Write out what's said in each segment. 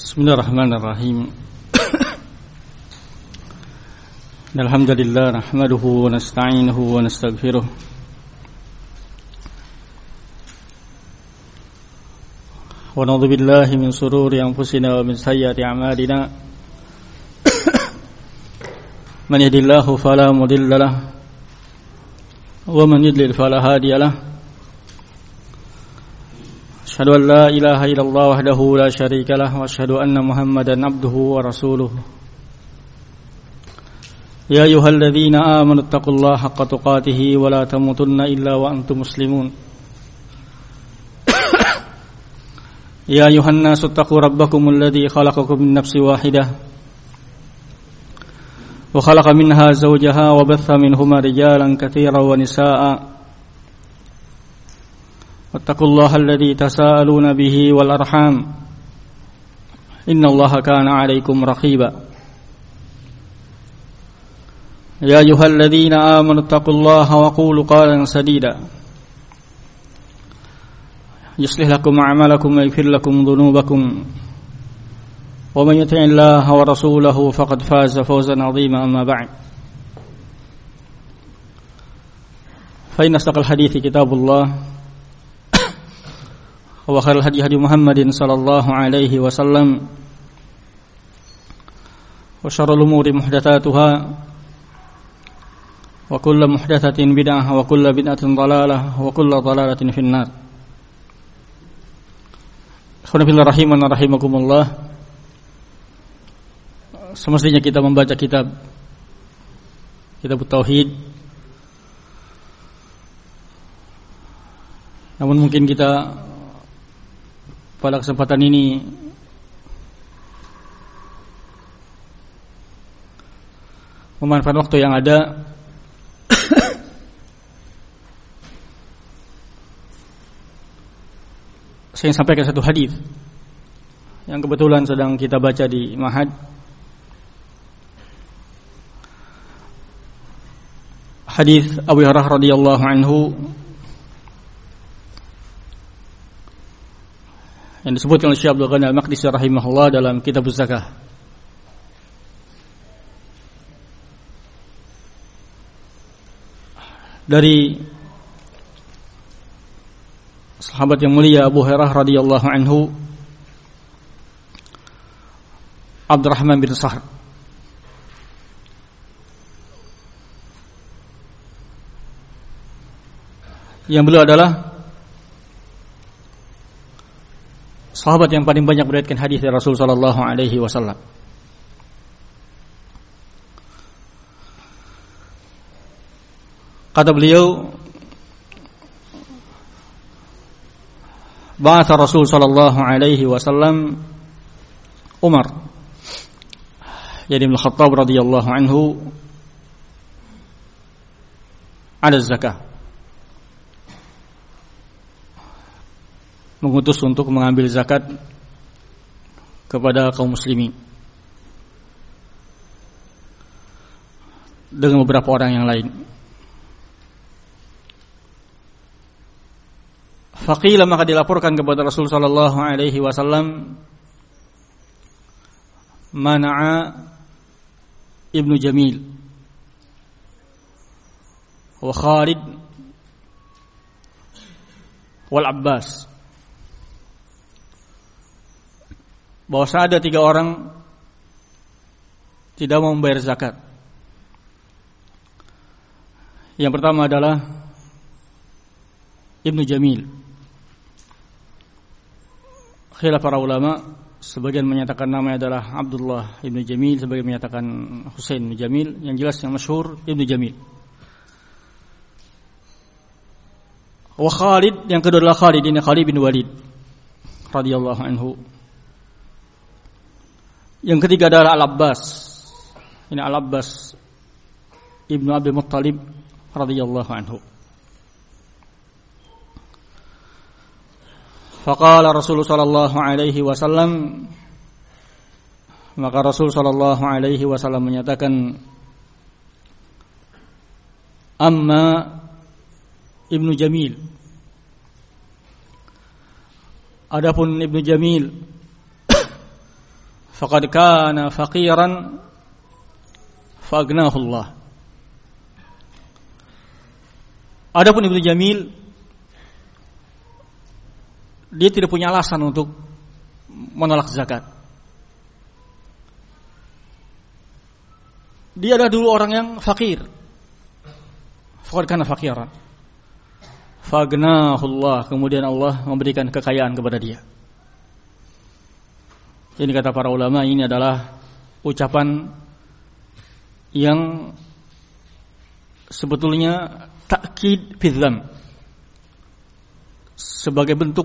Bismillahirrahmanirrahim. Alhamdulillah nahmaduhu wa nasta'inuhu wa nastaghfiruh. Wa na'udzu billahi min shururi anfusina wa min sayyiati a'malina. Man yahdihillahu fala mudilla lahu wa man yudlil fala hadiya lahu. Asyhadu an la ilaha illallah wahdahu la syarika lah wa asyhadu anna Muhammadan abduhu wa rasuluh. Ya ayyuhalladzina amanu taqullaha haqqa tuqatih wa la tamutunna illa wa antum muslimun. Ya ayyuhan nasu taqu rabbakumul ladzi khalaqakum min nafsin wahidah wa khalaqa minha zawjaha wa batha minhuma rijalan katsiran wa nisaa'a. Wattaqullaha alladzi tasaaluna bihi wal arham innallaha kana 'alaikum raqiba. Ya ayyuhalladzina amanu taqullaha wa qulu qawlan sadida yuslih lakum a'malakum wa yaghfir lakum dhunubakum wa man yuti'illaha wa rasulahu faqad faza fawzan 'azima. Amma ba'd, fa inna asdaqal hadithi kitabullah wa khairal hadi hadi Muhammadin sallallahu alaihi wasallam wa syarrul umuri muhdatsatuha wa kullu muhdatsatin bid'ah wa kullu bid'atin dhalalah wa kullu dhalalatin finnar. Alhamdulillah rahiman rahimakumullah. Semestinya kita membaca kitab tauhid, namun mungkin kita pada kesempatan ini memanfaatkan waktu yang ada saya ingin sampaikan satu hadis yang kebetulan sedang kita baca di Ma'had. Hadis Abu Hurairah radhiyallahu anhu yang disebutkan oleh Syekh Abdul Ghani Al-Maqdisi rahimahullah dalam kitab Az-Zakah. Dari sahabat yang mulia Abu Hurairah radhiyallahu anhu, Abdurrahman bin Sahr, yang beliau adalah sahabat yang paling banyak meriwayatkan hadis dari Rasul sallallahu alaihi wasallam. Kata beliau, ba'atha Rasul sallallahu alaihi wasallam Umar bin Khattab radhiyallahu anhu ala zakah, mengutus untuk mengambil zakat kepada kaum muslimin dengan beberapa orang yang lain. Faqila, maka dilaporkan kepada Rasul sallallahu alaihi wasallam, mana'a Ibnu Jamil wa Khalid wal Abbas, bahwa ada 3 orang tidak mau membayar zakat. Yang pertama adalah Ibnu Jamil. Khilaf para ulama, sebagian menyatakan namanya adalah Abdullah Ibnu Jamil, sebagian menyatakan Husain bin Jamil. Yang jelas yang masyhur Ibnu Jamil. Wa Khalid, yang kedua adalah Khalid, ini Khalid bin Walid radhiyallahu anhu. Yang ketiga adalah Al-Abbas. Ini Al-Abbas Ibnu Abdul Muttalib radhiyallahu anhu. Faqala Rasul sallallahu alaihi wasallam, maka Rasul sallallahu alaihi wasallam menyatakan, amma Ibnu Jamil, adapun Ibnu Jamil faqad kana faqiran fa'agnahu Allah. Adapun Ibnu Jamil, dia tidak punya alasan untuk menolak zakat. Dia adalah dulu orang yang fakir. Faqad kana faqiran fa'agnahu Allah, kemudian Allah memberikan kekayaan kepada dia. Ini kata para ulama, ini adalah ucapan yang sebetulnya takkid fidzam, sebagai bentuk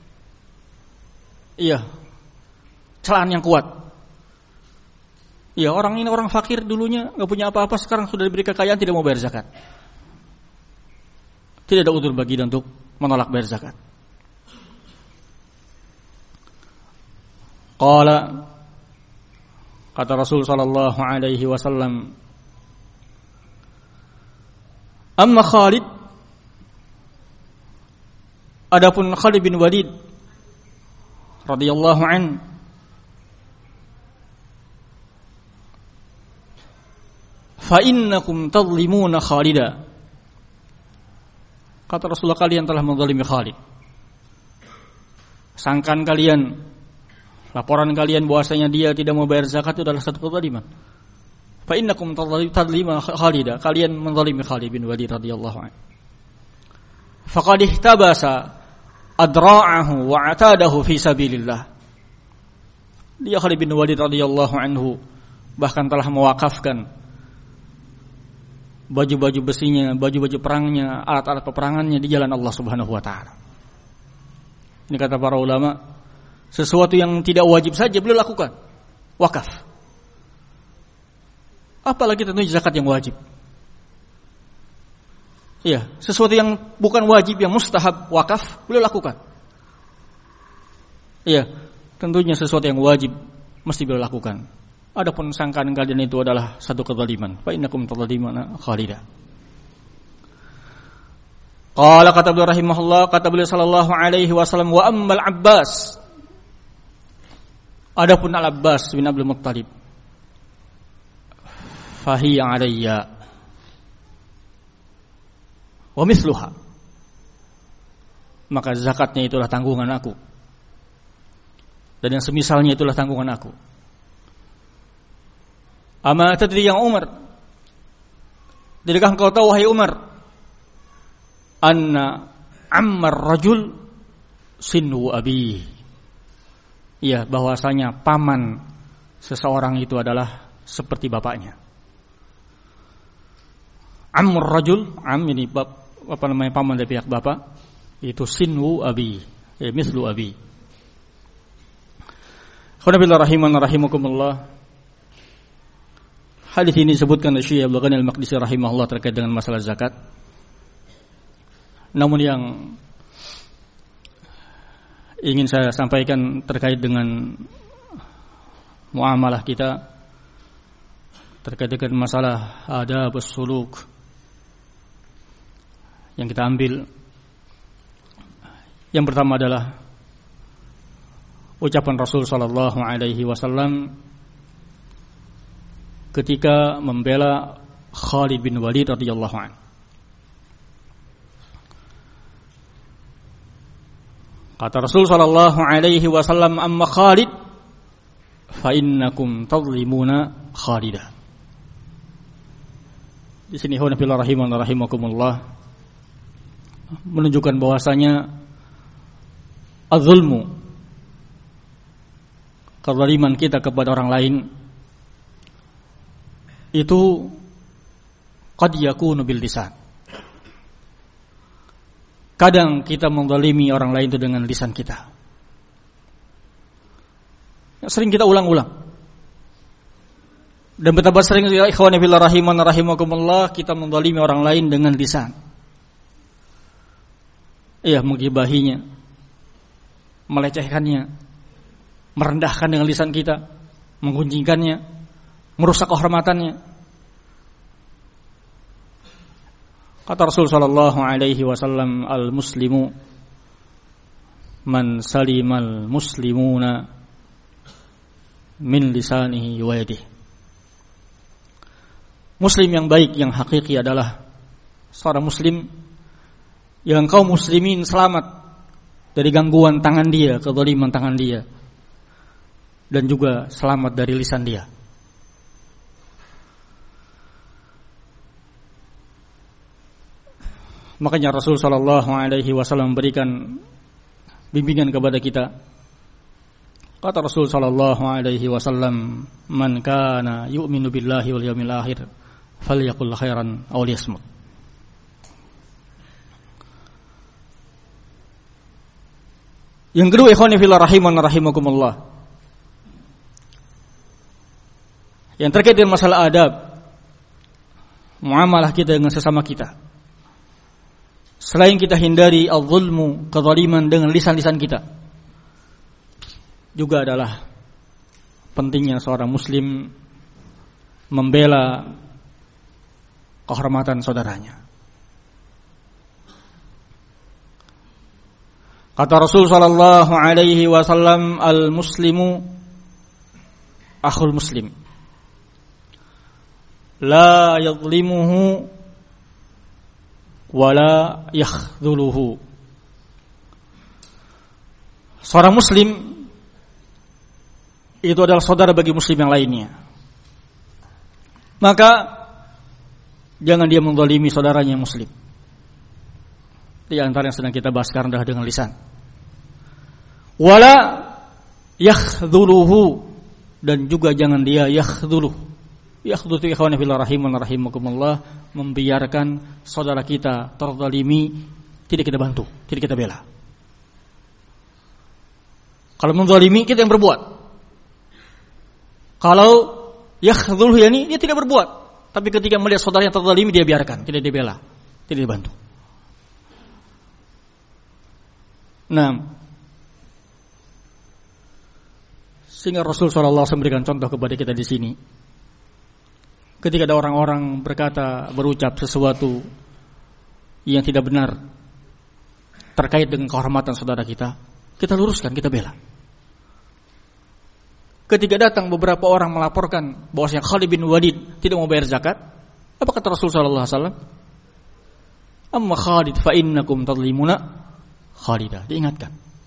celaan yang kuat. Orang ini orang fakir, dulunya enggak punya apa-apa, sekarang sudah diberi kekayaan tidak mau bayar zakat. Tidak ada udzur bagi dia untuk menolak bayar zakat. Qala, kata Rasul sallallahu alaihi wasallam, amma Khalid, adapun Khalid bin Walid radhiyallahu an, fa innakum tadhlimuna Khalida, kata Rasulullah, kalian telah menzalimi Khalid. Sangkaan kalian, laporan kalian bahwasanya dia tidak mau bayar zakat itu adalah satu kezaliman. Fa innakum tadhlimuna Khalida, kalian menzalimi Khalid bin Walid radhiyallahu anhu. Faqad ihtabasa adra'ahu wa atadahu fi sabilillah. Dia Khalid bin Walid radhiyallahu anhu bahkan telah mewakafkan baju-baju besinya, baju-baju perangnya, alat-alat peperangannya di jalan Allah Subhanahu wa taala. Ini kata para ulama, sesuatu yang tidak wajib saja beliau lakukan, wakaf. Apalagi tentunya zakat yang wajib. Sesuatu yang bukan wajib, yang mustahab, wakaf, beliau lakukan. Tentunya sesuatu yang wajib mesti beliau lakukan. Adapun sangkaan kalian itu adalah satu kezaliman. Fa innakum tadhlimuna Khalida. Qala, kata beliau rahimahullah, kata beliau sallallahu alaihi wasallam, wa ammal Abbas, adapun Al-Abbas bin Abdul Muttalib, fahiya alayya wa mithluha, maka zakatnya itulah tanggungan aku, dan yang semisalnya itulah tanggungan aku. Ama tadri ya Umar, tidakkah engkau tahu wahai Umar, anna ammar rajul sinu abi, bahwasanya paman seseorang itu adalah seperti bapaknya. Ammur rajul, ini paman dari pihak bapak, itu sinu abi, mislu abi. Khawanabillah rahiman rahimakumullah. Hadis ini disebutkan oleh Syekh Abdul Ghani Al-Maqdisi rahimahullah terkait dengan masalah zakat. Namun yang ingin saya sampaikan terkait dengan muamalah kita, terkait dengan masalah adabus suluk yang kita ambil. Yang pertama adalah ucapan Rasul sallallahu alaihi wasallam ketika membela Khalid bin Walid radhiyallahu anhu. Kata Rasul sallallahu alaihi wasallam, amma Khalid fa innakum tadhlimuna Khalidah. Di sini Hunafillah rahiman rahimakumullah menunjukkan bahwasanya az-zulmu, kezaliman kita kepada orang lain itu qad yakunu bil lisan. Kadang kita menzalimi orang lain itu dengan lisan kita. Sering kita ulang-ulang. Dan betapa sering ya ikhwani fillah rahiman rahimakumullah kita menzalimi orang lain dengan lisan. Menggibahinya, melecehkannya, merendahkan dengan lisan kita, menggunjingkannya, merusak kehormatannya. Kata Rasul sallallahu alaihi wasallam, al-muslimu man salimal muslimuna min lisanihi wa yadihi. Muslim yang baik, yang hakiki adalah seorang muslim yang kaum muslimin selamat dari gangguan tangan dia, kezaliman tangan dia, dan juga selamat dari lisan dia. Makanya Rasul sallallahu alaihi wasallam memberikan bimbingan kepada kita. Kata Rasul sallallahu alaihi wasallam, "Man kana yu'minu billahi wal yawmil akhir falyaqul khairan aw liyasmut." Yang kedua, ikhwani fillah rahiman rahimakumullah, yang terkait dengan masalah adab muamalah kita dengan sesama kita. Selain kita hindari al-zulmu, kezaliman dengan lisan-lisan kita, juga adalah pentingnya seorang muslim membela kehormatan saudaranya. Kata Rasul sallallahu alaihi wasallam, al-muslimu akhul muslim, la yadhlimuhu wala yakhdhuluhu. Seorang muslim itu adalah saudara bagi muslim yang lainnya. Maka jangan dia menzalimi saudaranya yang muslim. Di antara yang sedang kita bahas sekarang adalah dengan lisan. Wala yakhdhuluhu, dan juga jangan dia yakhdhuluh. Yakhdhulu ikhwan fillah rahiman rahimakumullah, membiarkan saudara kita terzalimi, tidak kita bantu, tidak kita bela. Kalau menzalimi, kita yang berbuat. Kalau yakhdhuluhu, yani dia tidak berbuat, tapi ketika melihat saudaranya terzalimi, dia biarkan, tidak dibela, tidak dibantu. Nah, sehingga Rasul sallallahu alaihi wasallam memberikan contoh kepada kita di sini. Ketika ada orang-orang berucap sesuatu yang tidak benar terkait dengan kehormatan saudara kita, kita luruskan, kita bela. Ketika datang beberapa orang melaporkan bahwasanya Khalid bin Walid tidak mau bayar zakat, apa kata Rasul sallallahu alaihi wasallam? Amma Khalid fa innakum tadlimuna Khalidah. Diingatkan.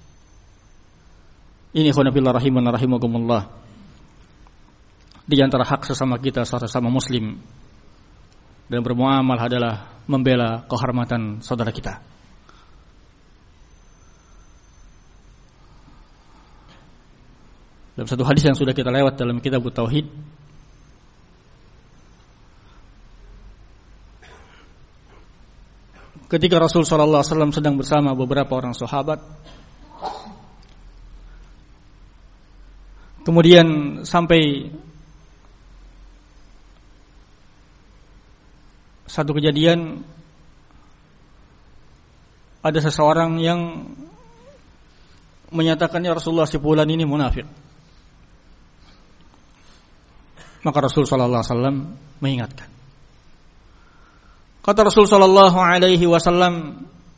Ini khonafillah rahiman rahimakumullah. Di antara hak sesama kita, sesama muslim dan bermuamal adalah membela kehormatan saudara kita. Dalam satu hadis yang sudah kita lewat dalam kitab Tauhid, ketika Rasul sallallahu alaihi wasallam sedang bersama beberapa orang sahabat, kemudian sampai satu kejadian, ada seseorang yang menyatakan, ya Rasulullah, si fulan ini munafik. Maka Rasul sallallahu alaihi wasallam mengingatkan. Kata Rasul sallallahu alaihi wasallam,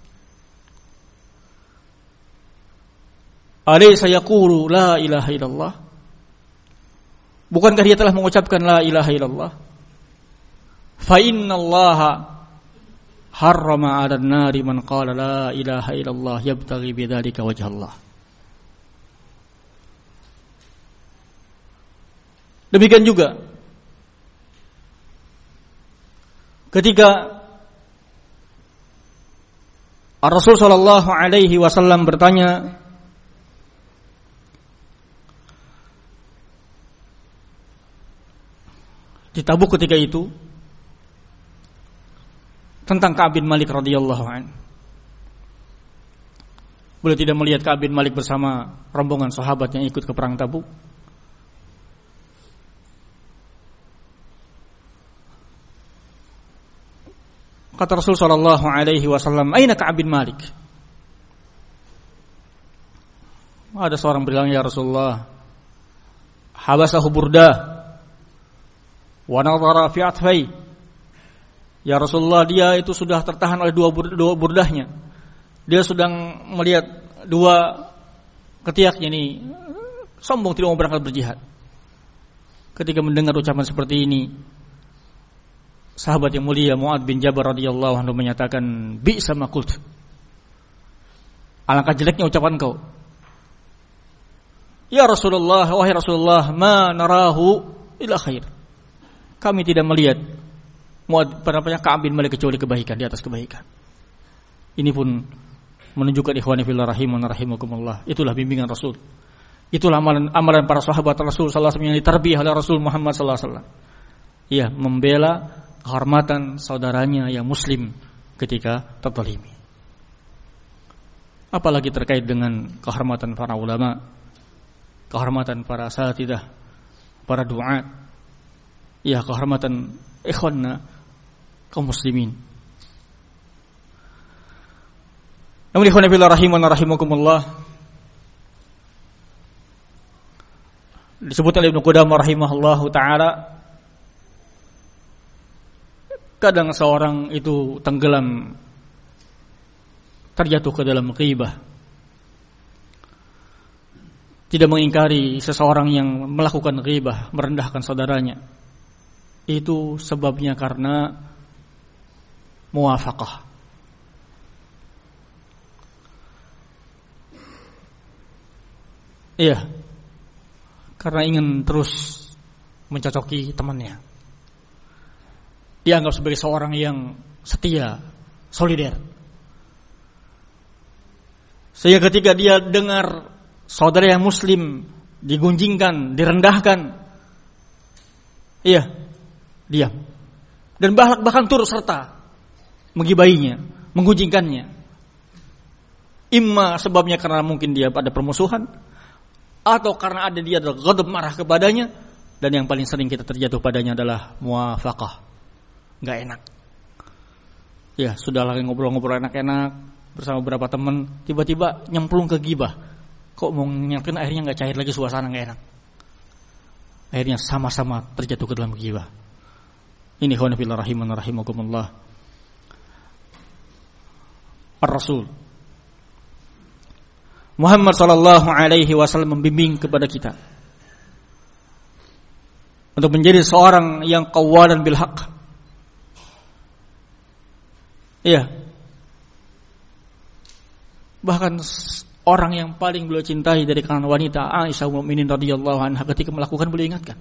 alaysa yaqulu la ilaha illallah? Bukankah dia telah mengucapkan la ilaha illallah? Fa innallaha harrama 'alan nari man qala la ilaha illallah yabtaghi bidzalika wajha Allah. Demikian juga ketika Rasul sallallahu alaihi wasallam bertanya, di Tabuk ketika itu, tentang Ka'ab bin Malik radhiyallahu anhu. Beliau tidak melihat Ka'ab bin Malik bersama rombongan sahabat yang ikut ke perang Tabuk. Kata Rasul sallallahu alaihi wasallam, "Aina Ka'ab bin Malik?" Ada seorang bilang, "Ya Rasulullah, habasahu Burdah wa nadhara fi atfai." Ya Rasulullah, dia itu sudah tertahan oleh dua burdahnya. Dia sedang melihat dua ketiaknya ini, sombong, tidak mau berangkat berjihad. ketika mendengar ucapan seperti ini, sahabat yang mulia Mu'adz bin Jabal radhiyallahu anhu menyatakan, bi'sa ma qult. Alangkah jeleknya ucapan kau. Ya Rasulullah, wahai Rasulullah, ma narahu illa khair. Kami tidak melihat Ka'ab bin Malik kecuali kebaikan, di atas kebaikan. Ini pun menunjukkan ikhwani fillah rahimun rahimakumullah. Itulah bimbingan Rasul. Itulah amalan para sahabat Rasul sallallahu alaihi wasallam yang ditarbiyah oleh Rasul Muhammad sallallahu alaihi wasallam. Ia membela kehormatan saudaranya yang muslim ketika terzalimi. Apalagi terkait dengan kehormatan para ulama, kehormatan para asatidzah, para duat, ya kehormatan ikhwanna kaum muslimin. Namun ikhwan fillah rahiman rahimakumullah, disebut oleh Ibnu Qudamah rahimahullahu taala, kadang seorang itu tenggelam, terjatuh ke dalam ghibah, tidak mengingkari seseorang yang melakukan ghibah, merendahkan saudaranya. Itu sebabnya karena muwafaqah. Iya, karena ingin terus mencocoki temannya. Dianggap sebagai seorang yang setia, solider. Sehingga ketika dia dengar saudara yang muslim digunjingkan, direndahkan, iya, diam. Dan bahkan turut serta menggibainya, menggunjingkannya. Imma sebabnya karena mungkin dia ada permusuhan, atau karena dia ada ghadab, marah kepadanya. Dan yang paling sering kita terjatuh padanya adalah muwafaqah, gak enak. Ya sudah lagi ngobrol-ngobrol enak-enak bersama beberapa teman, tiba-tiba nyemplung ke ghibah. Kok mau nyamperin, akhirnya gak cair lagi, suasana gak enak. Akhirnya sama-sama terjatuh ke dalam ghibah. Ini ikhwan fillah rahiman rahimakumullah. Ar-Rasul Muhammad sallallahu alaihi wasallam membimbing kepada kita untuk menjadi seorang yang qawalan bil haqq. Iya. Bahkan orang yang paling beliau cintai dari kalangan wanita, Aisyah ummul mukminin radhiyallahu anha, ketika melakukan beliau ingatkan.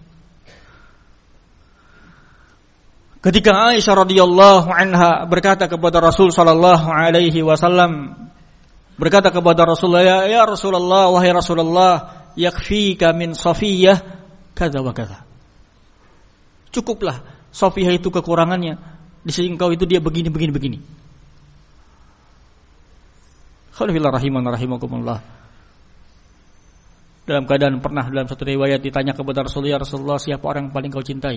Ketika Aisyah radhiyallahu anha berkata kepada Rasul sallallahu alaihi wasallam, berkata kepada Rasulullah, ya Rasulullah, wahai Rasulullah, yakfika min Safiyah kadza wa kadza. Cukuplah Safiyah itu kekurangannya, di sisi engkau itu dia begini. Khalifillah rahiman rahimakumullah. Dalam keadaan pernah dalam satu riwayat ditanya kepada Rasulullah, Rasulullah, siapa orang yang paling kau cintai?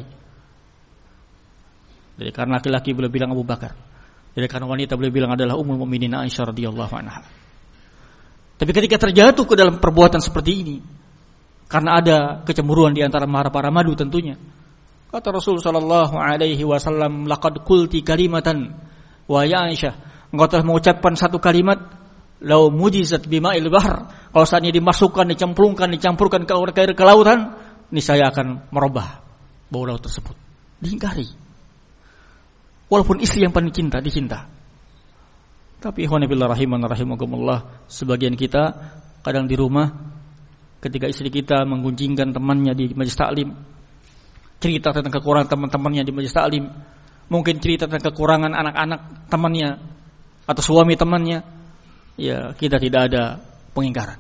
Jadi karena laki-laki beliau bilang Abu Bakar. Jadi karena wanita beliau bilang adalah Ummul Mukminin Aisyah radhiyallahu anha. Tapi ketika terjatuh ke dalam perbuatan seperti ini, karena ada kecemburuan di antara para madu tentunya, kata Rasul sallallahu alaihi wasallam, laqad qulti kalimatan wa ya Aisyah, engkau telah mengucapkan satu kalimat, lau mujizat bima'il bahr, kalau saatnya dimasukkan, dicampurkan ke air ke lautan, ini saya akan merubah bau laut tersebut. Diingkari. Walaupun istri yang paling dicinta. Tapi ikhwan fillah rahiman rahimakumullah, sebagian kita kadang di rumah ketika istri kita menggunjingkan temannya di majelis taklim, cerita tentang kekurangan teman-temannya di majelis taklim, mungkin cerita tentang kekurangan anak-anak temannya atau suami temannya, ya kita tidak ada pengingkaran.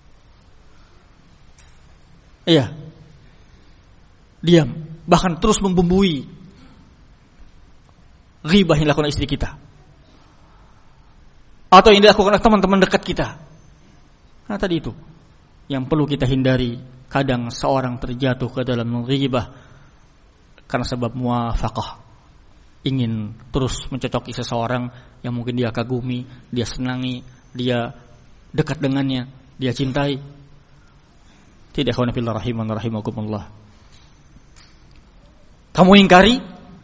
Iya. Diam, bahkan terus membumbui ghibah yang dilakukan istri kita atau yang dilakukan oleh teman-teman dekat kita. Nah tadi itu yang perlu kita hindari. Kadang seorang terjatuh ke dalam ghibah karena sebab muwafaqah, ingin terus mencocoki seseorang yang mungkin dia kagumi, dia senangi, dia dekat dengannya, dia cintai. Tidak, ikhwan fillah rahiman rahimakumullah. Kamu ingkari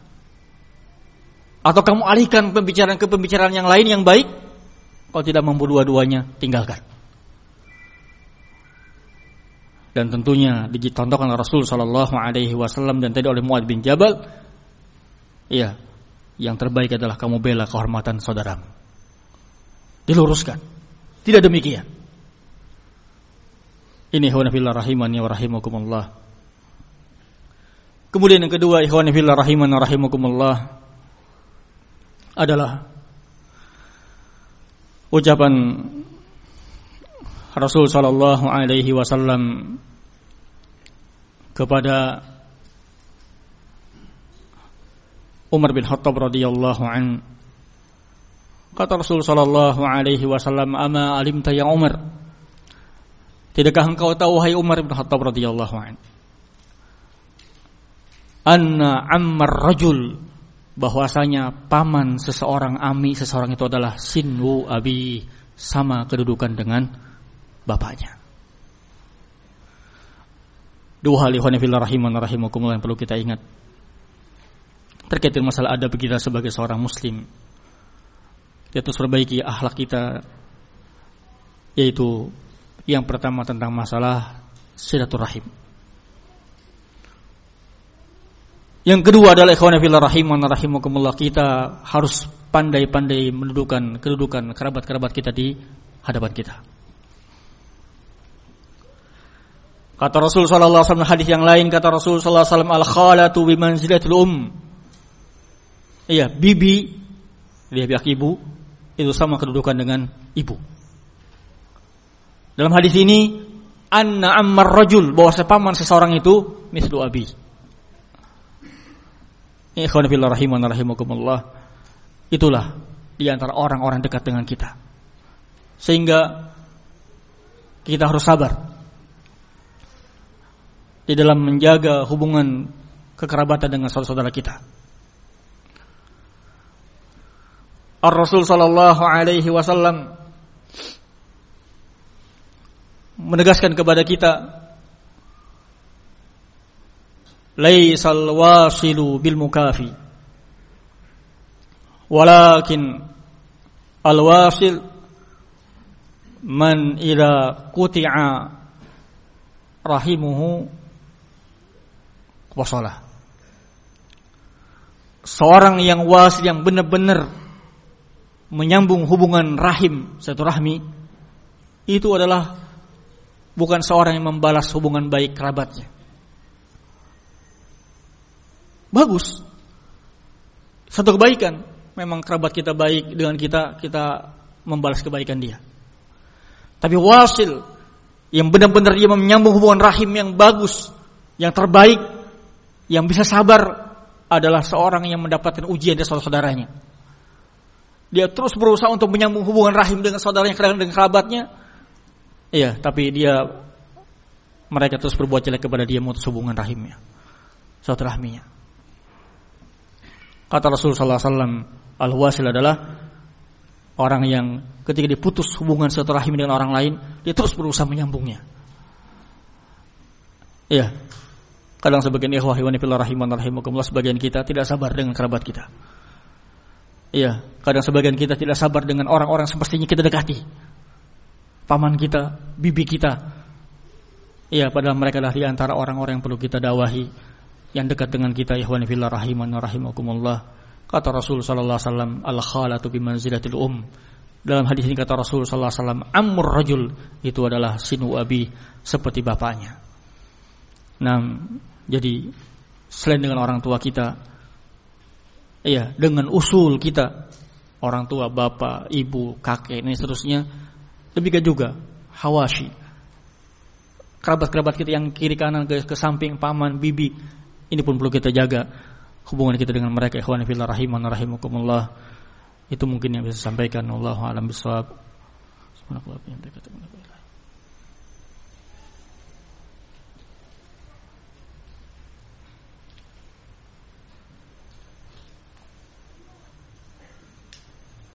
atau kamu alihkan pembicaraan ke pembicaraan yang lain yang baik. Kalau tidak mampu dua-duanya, tinggalkan. Dan tentunya dicontohkan Rasul sallallahu alaihi wasallam dan tadi oleh Muadz bin Jabal, ya, yang terbaik adalah kamu bela kehormatan saudaramu. Diluruskan. Tidak demikian. Ini ikhwan fillah rahimani wa rahimakumullah. Kemudian yang kedua, ikhwan fillah rahimani wa rahimakumullah, adalah ucapan Rasul sallallahu alaihi wasallam kepada Umar bin Khattab radhiyallahu an. Kata Rasul sallallahu alaihi wasallam, "Ama alimta ya Umar?" Tidakkah engkau tahu wahai Umar bin Khattab radhiyallahu an, anna ammar rajul, bahwasanya paman seseorang, ami seseorang itu adalah sinu abi, sama kedudukan dengan bapaknya. Dua hal ikhwan fillah rahiman rahimakumullah yang perlu kita ingat terkait dengan masalah adab kita sebagai seorang muslim. Kita harus perbaiki akhlak kita, yaitu yang pertama tentang masalah silaturahim. Yang kedua adalah ikhwan fillah rahiman rahimakumullah, kita harus pandai-pandai mendudukan kedudukan kerabat-kerabat kita di hadapan kita. Kata Rasul sallallahu alaihi wasallam hadis yang lain, kata Rasul sallallahu alaihi wasallam, al-khalatu bi manzilatil Iya, bibi, dia pihak ibu, itu sama kedudukan dengan ibu. Dalam hadis ini, anna ammar rajul, bahwa paman seseorang itu mislu abi. Ikhwan fillah rahiman rahimakumullah, itulah di antara orang-orang dekat dengan kita. Sehingga kita harus sabar di dalam menjaga hubungan kekerabatan dengan saudara-saudara kita. Ar-Rasul sallallahu alaihi wasallam menegaskan kepada kita, laisal wasilu bil mukafi, walakin al-wasil man idza quti'a rahimuhu wasalah. Seorang yang wasil, yang benar-benar menyambung hubungan rahim, silaturahmi, itu adalah bukan seorang yang membalas hubungan baik kerabatnya. Bagus, satu kebaikan. Memang kerabat kita baik dengan kita, kita membalas kebaikan dia. Tapi wasil, yang benar-benar dia menyambung hubungan rahim yang bagus, yang terbaik, yang bisa sabar, adalah seorang yang mendapatkan ujian dari saudara-saudaranya. Dia terus berusaha untuk menyambung hubungan rahim dengan saudaranya, dengan kerabatnya. Iya, tapi mereka terus berbuat jelek kepada dia, memutus hubungan rahimnya, silaturahminya. Kata Rasul sallallahu alaihi wasallam, al-wasil adalah orang yang ketika diputus hubungan silaturahim dengan orang lain, dia terus berusaha menyambungnya. Iya. Kadang sebagian ikhwah fillah rahiman rahimakumullah, sebagian kita tidak sabar dengan kerabat kita. Iya, kadang sebagian kita tidak sabar dengan orang-orang semestinya kita dekati. Paman kita, bibi kita. Iya, padahal mereka adalah di antara orang-orang yang perlu kita dakwahi, yang dekat dengan kita, ikhwan fillah rahiman rahimakumullah. Kata Rasul sallallahu alaihi wasallam, al-khalatu bi manzilatil Dalam hadis ini kata Rasul sallallahu alaihi wasallam, ammur rajul, itu adalah sinu abi, seperti bapaknya. Nah, jadi selain dengan orang tua kita, iya, dengan usul kita, orang tua, bapak, ibu, kakek, ini seterusnya, demikian juga hawashi, kerabat-kerabat kita yang kiri kanan, ke samping, paman, bibi, ini pun perlu kita jaga hubungan kita dengan mereka. Ikhwan fillah rahiman rahimakumullah. Itu mungkin yang bisa disampaikan. Wallahu a'lam bishawab. Subhanallah.